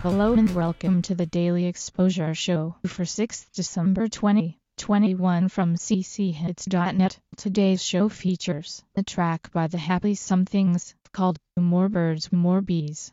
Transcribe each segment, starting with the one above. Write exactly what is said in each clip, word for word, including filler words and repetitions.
Hello and welcome to the Daily Exposure Show for sixth December twenty twenty-one from c c hits dot net. Today's show features a track by The Happy Somethings called More Birds, More Bees.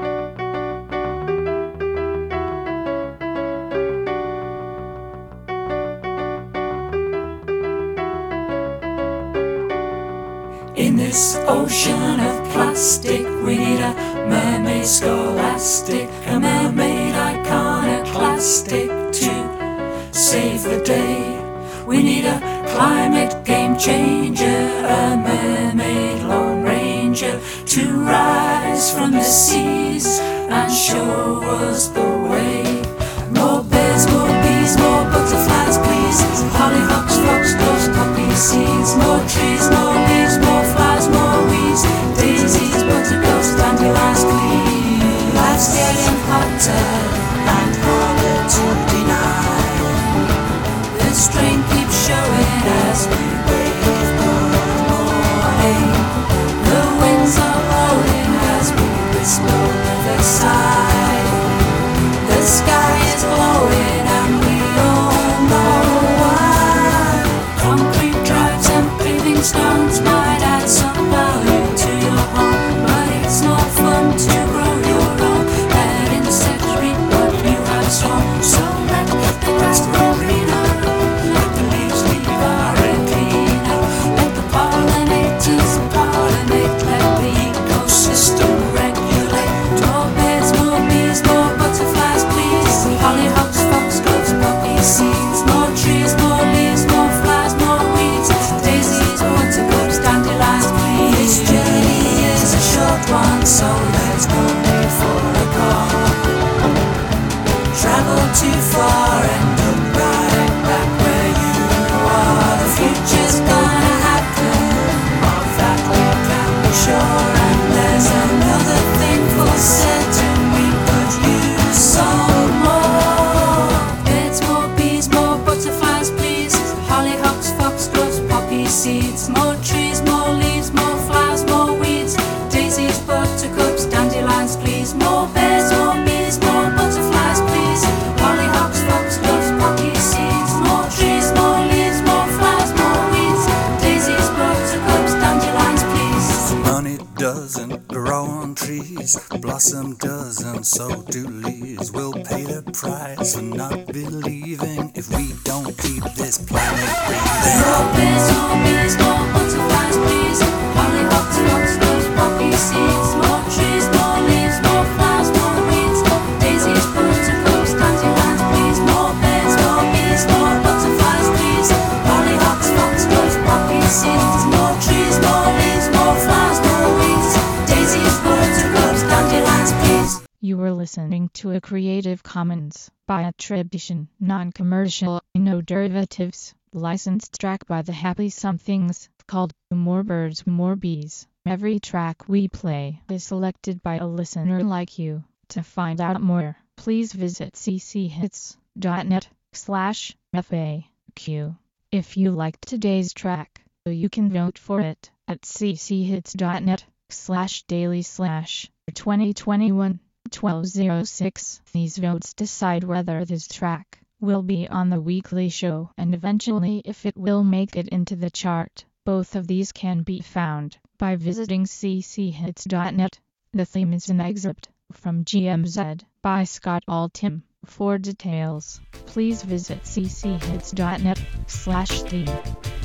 In this ocean of plastic, we need a mermaid scholastic, a mermaid iconoclastic to save the day. We need a climate game changer, a mermaid lone ranger to rise from the seas and show us the way. More birds, more bees, more butterflies, please. Hollyhocks, foxgloves, poppy seeds, more trees, more leaves, more flowers, more weeds, daisies, buttercups, dandelions, gleam. Life's getting hotter and harder to deny. The strain keeps showing as we wait for morning. The winds are blowing as we whisper with a sigh. The sky is glowing and we all know why. Concrete drives and paving stones might add some value to your home, but it's not fun to grow your own. Let insects reap what you have sown, so let the grass grow greener, let the leaves leave our air cleaner, let the pollinators pollinate, let the ecosystem regulate. More birds, more bees, more butterflies, please. Hollyhocks, foxgloves, poppy seeds, more trees, more leaves, more flowers, more weeds, daisies, buttercups, dandelions, please. This journey is a short one, so there's no need for a call. Travel too far and look right back where you are. The future's gonna happen, of that we can be sure. And there's another thing for certain, we could use some more. Birds, more bees, more butterflies, please. Hollyhocks, foxgloves, poppy seeds, more trees, more leaves, more flowers, more weeds, daisies, buttercups, dandelions, please. More birds, more bees, more butterflies, please. Hollyhocks, foxgloves, poppy seeds, more trees, more leaves, more flowers, more weeds, daisies, buttercups, dandelions, please. Money doesn't grow on trees, blossom doesn't, so do leaves. We'll pay the price for not believing if we don't keep this planet breathing. More birds, more bees, more butterflies, please. Hollyhocks, foxgloves, poppy seeds, more trees, more leaves, more flowers, more weeds, daisies, buttercups, dandelions, please. More birds, more bees, more butterflies, please. Hollyhocks, foxgloves, poppy seeds, more trees, more leaves, more flowers, more weeds, daisies, buttercups, dandelions, please. You were listening to a Creative Commons by attribution, non-commercial, no derivatives, licensed track by The Happy Somethings called More Birds, More Bees. Every track we play is selected by a listener like you. To find out more, please visit c c hits dot net slash F A Q. If you liked today's track, you can vote for it at c c hits dot net slash daily slash twenty twenty-one twelve oh six. These votes decide whether this track will be on the weekly show and eventually if it will make it into the chart. Both of these can be found by visiting c c hits dot net. The theme is an excerpt from G M Z by Scott Altham. For details, please visit c c hits dot net slash theme.